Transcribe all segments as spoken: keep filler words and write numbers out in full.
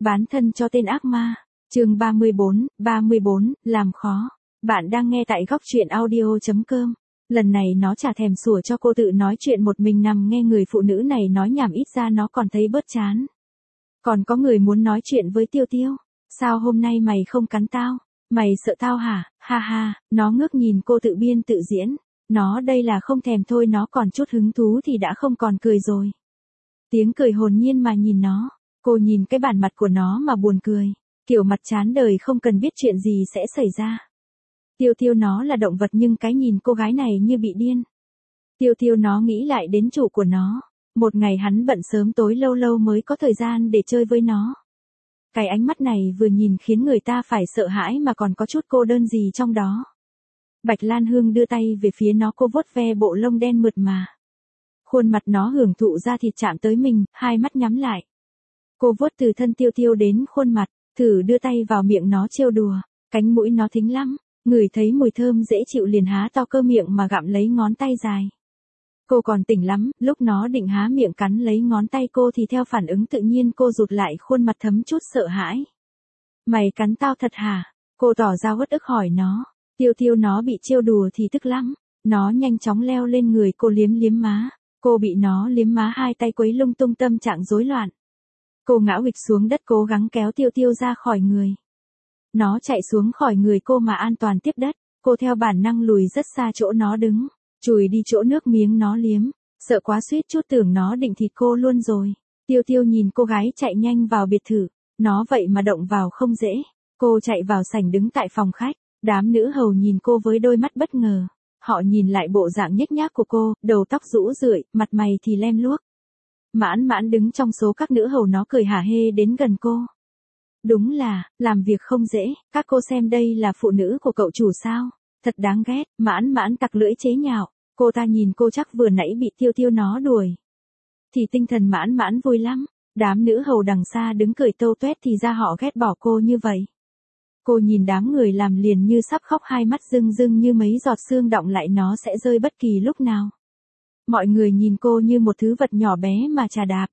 Bán thân cho tên ác ma. Chương ba mươi bốn, ba mươi bốn, làm khó. Bạn đang nghe tại góc truyện audio chấm com. Lần này nó chả thèm sủa cho cô tự nói chuyện một mình nằm nghe người phụ nữ này nói nhảm, ít ra nó còn thấy bớt chán. Còn có người muốn nói chuyện với Tiêu Tiêu. Sao hôm nay mày không cắn tao? Mày sợ tao hả? Ha ha, nó ngước nhìn cô tự biên tự diễn. Nó đây là không thèm thôi, nó còn chút hứng thú thì đã không còn cười rồi. Tiếng cười hồn nhiên mà nhìn nó. Cô nhìn cái bản mặt của nó mà buồn cười. Kiểu mặt chán đời không cần biết chuyện gì sẽ xảy ra. Tiêu Tiêu nó là động vật nhưng cái nhìn cô gái này như bị điên. Tiêu Tiêu nó nghĩ lại đến chủ của nó. Một ngày hắn bận sớm tối lâu lâu mới có thời gian để chơi với nó. Cái ánh mắt này vừa nhìn khiến người ta phải sợ hãi mà còn có chút cô đơn gì trong đó. Bạch Lan Hương đưa tay về phía nó, cô vuốt ve bộ lông đen mượt mà. Khuôn mặt nó hưởng thụ da thịt chạm tới mình, hai mắt nhắm lại. Cô vuốt từ thân Tiêu Tiêu đến khuôn mặt, thử đưa tay vào miệng nó trêu đùa. Cánh mũi nó thính lắm, ngửi thấy mùi thơm dễ chịu liền há to cơ miệng mà gặm lấy ngón tay dài. Cô còn tỉnh lắm, lúc nó định há miệng cắn lấy ngón tay cô thì theo phản ứng tự nhiên cô rụt lại, khuôn mặt thấm chút sợ hãi. Mày cắn tao thật hả? Cô tỏ ra uất ức hỏi nó. Tiêu Tiêu nó bị trêu đùa thì tức lắm. Nó nhanh chóng leo lên người cô liếm liếm má. Cô bị nó liếm má, hai tay quấy lung tung, tâm trạng rối loạn. Cô ngã huỵch xuống đất cố gắng kéo Tiêu Tiêu ra khỏi người. Nó chạy xuống khỏi người cô mà an toàn tiếp đất. Cô theo bản năng lùi rất xa chỗ nó đứng. Chùi đi chỗ nước miếng nó liếm. Sợ quá suýt chút tưởng nó định thịt cô luôn rồi. Tiêu Tiêu nhìn cô gái chạy nhanh vào biệt thự. Nó vậy mà động vào không dễ. Cô chạy vào sảnh đứng tại phòng khách. Đám nữ hầu nhìn cô với đôi mắt bất ngờ. Họ nhìn lại bộ dạng nhếch nhác của cô, đầu tóc rũ rượi, mặt mày thì lem luốc. Mãn Mãn đứng trong số các nữ hầu, nó cười hả hê đến gần cô. Đúng là, làm việc không dễ, các cô xem đây là phụ nữ của cậu chủ sao? Thật đáng ghét. Mãn Mãn tặc lưỡi chế nhạo. Cô ta nhìn cô chắc vừa nãy bị Tiêu Tiêu nó đuổi. Thì tinh thần Mãn Mãn vui lắm. Đám nữ hầu đằng xa đứng cười tâu tuét thì ra họ ghét bỏ cô như vậy. Cô nhìn đám người làm liền như sắp khóc, hai mắt rưng rưng như mấy giọt sương đọng lại, nó sẽ rơi bất kỳ lúc nào. Mọi người nhìn cô như một thứ vật nhỏ bé mà chà đạp.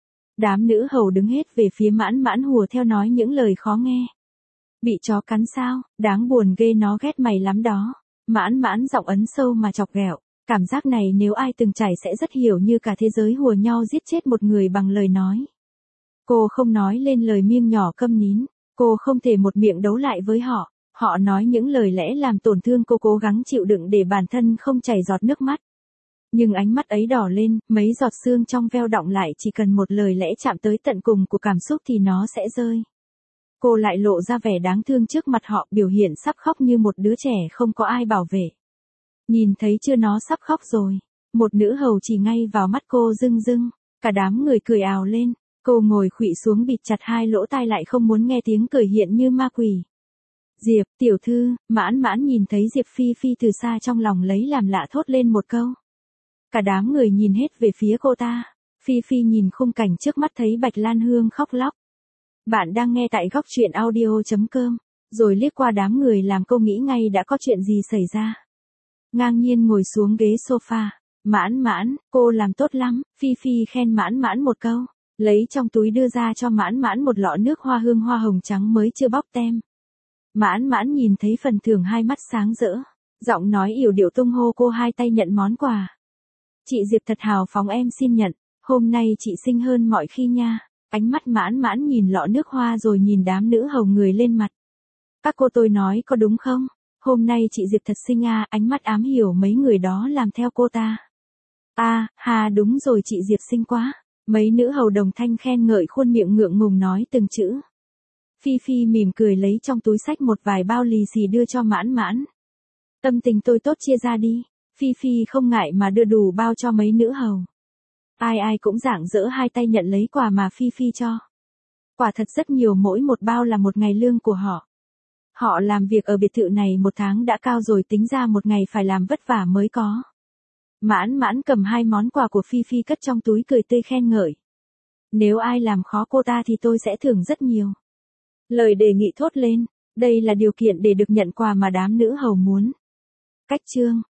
Đám nữ hầu đứng hết về phía Mãn Mãn hùa theo nói những lời khó nghe. Bị chó cắn sao? Đáng buồn ghê, nó ghét mày lắm đó. Mãn Mãn giọng ấn sâu mà chọc ghẹo. Cảm giác này nếu ai từng trải sẽ rất hiểu, như cả thế giới hùa nhau giết chết một người bằng lời nói. Cô không nói lên lời, miêng nhỏ câm nín. Cô không thể một miệng đấu lại với họ. Họ nói những lời lẽ làm tổn thương cô, cố gắng chịu đựng để bản thân không chảy giọt nước mắt. Nhưng ánh mắt ấy đỏ lên, mấy giọt sương trong veo đọng lại, chỉ cần một lời lẽ chạm tới tận cùng của cảm xúc thì nó sẽ rơi. Cô lại lộ ra vẻ đáng thương trước mặt họ, biểu hiện sắp khóc như một đứa trẻ không có ai bảo vệ. Nhìn thấy chưa, nó sắp khóc rồi. Một nữ hầu chỉ ngay vào mắt cô rưng rưng. Cả đám người cười ào lên. Cô ngồi khuỵu xuống bịt chặt hai lỗ tai lại, không muốn nghe tiếng cười hiện như ma quỷ. Diệp, tiểu thư. Mãn Mãn nhìn thấy Diệp Phi Phi từ xa, trong lòng lấy làm lạ thốt lên một câu. Cả đám người nhìn hết về phía cô ta. Phi Phi nhìn khung cảnh trước mắt thấy Bạch Lan Hương khóc lóc. Bạn đang nghe tại góc truyện audio chấm com. Rồi liếc qua đám người làm cô nghĩ ngay đã có chuyện gì xảy ra. Ngang nhiên ngồi xuống ghế sofa. Mãn Mãn, cô làm tốt lắm. Phi Phi khen Mãn Mãn một câu. Lấy trong túi đưa ra cho Mãn Mãn một lọ nước hoa hương hoa hồng trắng mới chưa bóc tem. Mãn Mãn nhìn thấy phần thưởng, hai mắt sáng rỡ. Giọng nói yểu điệu tung hô cô, hai tay nhận món quà. Chị Diệp thật hào phóng, em xin nhận. Hôm nay chị xinh hơn mọi khi nha. Ánh mắt Mãn Mãn nhìn lọ nước hoa rồi nhìn đám nữ hầu người lên mặt. Các cô, tôi nói có đúng không? Hôm nay chị Diệp thật xinh à? Ánh mắt ám hiểu mấy người đó làm theo cô ta. À, hà đúng rồi, chị Diệp xinh quá. Mấy nữ hầu đồng thanh khen ngợi, khuôn miệng ngượng ngùng nói từng chữ. Phi Phi mỉm cười lấy trong túi xách một vài bao lì xì đưa cho Mãn Mãn. Tâm tình tôi tốt, chia ra đi. Phi Phi không ngại mà đưa đủ bao cho mấy nữ hầu. Ai ai cũng rạng rỡ hai tay nhận lấy quà mà Phi Phi cho. Quả thật rất nhiều, mỗi một bao là một ngày lương của họ. Họ làm việc ở biệt thự này một tháng đã cao rồi, tính ra một ngày phải làm vất vả mới có. Mãn Mãn cầm hai món quà của Phi Phi cất trong túi, cười tươi khen ngợi. Nếu ai làm khó cô ta thì tôi sẽ thưởng rất nhiều. Lời đề nghị thốt lên. Đây là điều kiện để được nhận quà mà đám nữ hầu muốn. Cách chương.